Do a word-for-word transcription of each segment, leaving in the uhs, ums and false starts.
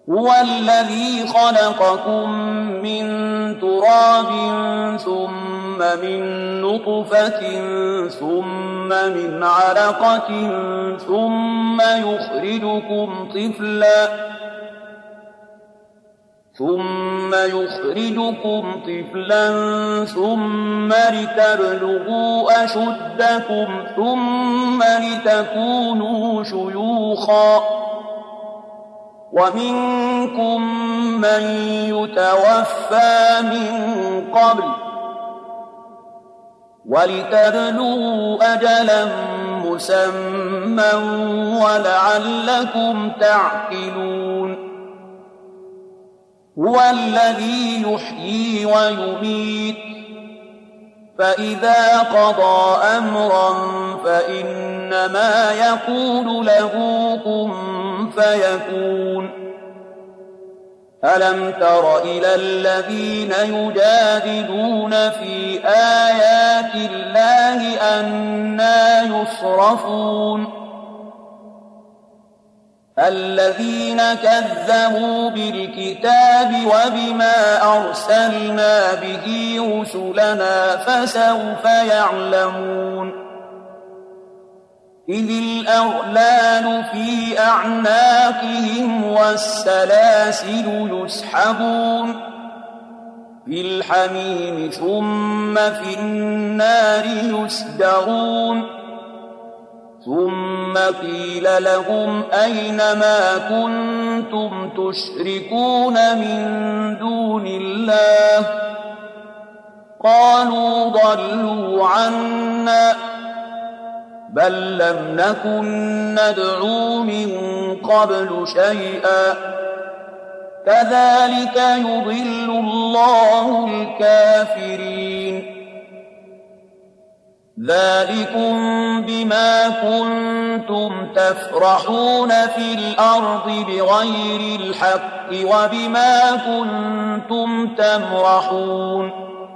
هو الذي خلقكم من تراب ثم من نطفة ثم من علقة ثم يخرجكم طفلا ثم يخرجكم طفلا ثم لتبلغوا أشدكم ثم لتكونوا شيوخا ومنكم من يتوفى من قبل ولتبلغوا أجلا مسمى ولعلكم تعقلون هو الذي يحيي ويميت فإذا قضى أمرا فإنما يقول له كن فيكون ألم تر إلى الذين يجادلون في آيات الله أنى يصرفون الذين كذبوا بالكتاب وبما أرسلنا به رسلنا فسوف يعلمون إذ الأغلال في أعناقهم والسلاسل يسحبون في الحميم ثم في النار يسجرون ثم قيل لهم أين ما كنتم تشركون من دون الله قالوا ضلوا عنا بل لم نكن ندعو من قبل شيئا كذلك يضل الله الكافرين ذلكم بما كنتم تفرحون في الأرض بغير الحق وبما كنتم تمرحون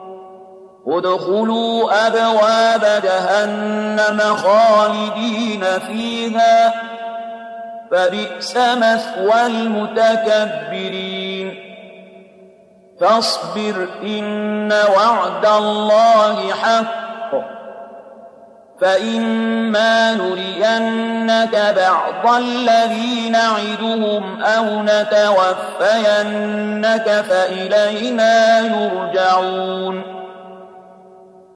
ادخلوا أبواب جهنم خالدين فيها فبئس مثوى المتكبرين فاصبر إن وعد الله حق فإما نرينك بعض الذي نعدهم أو نتوفينك فإلينا يرجعون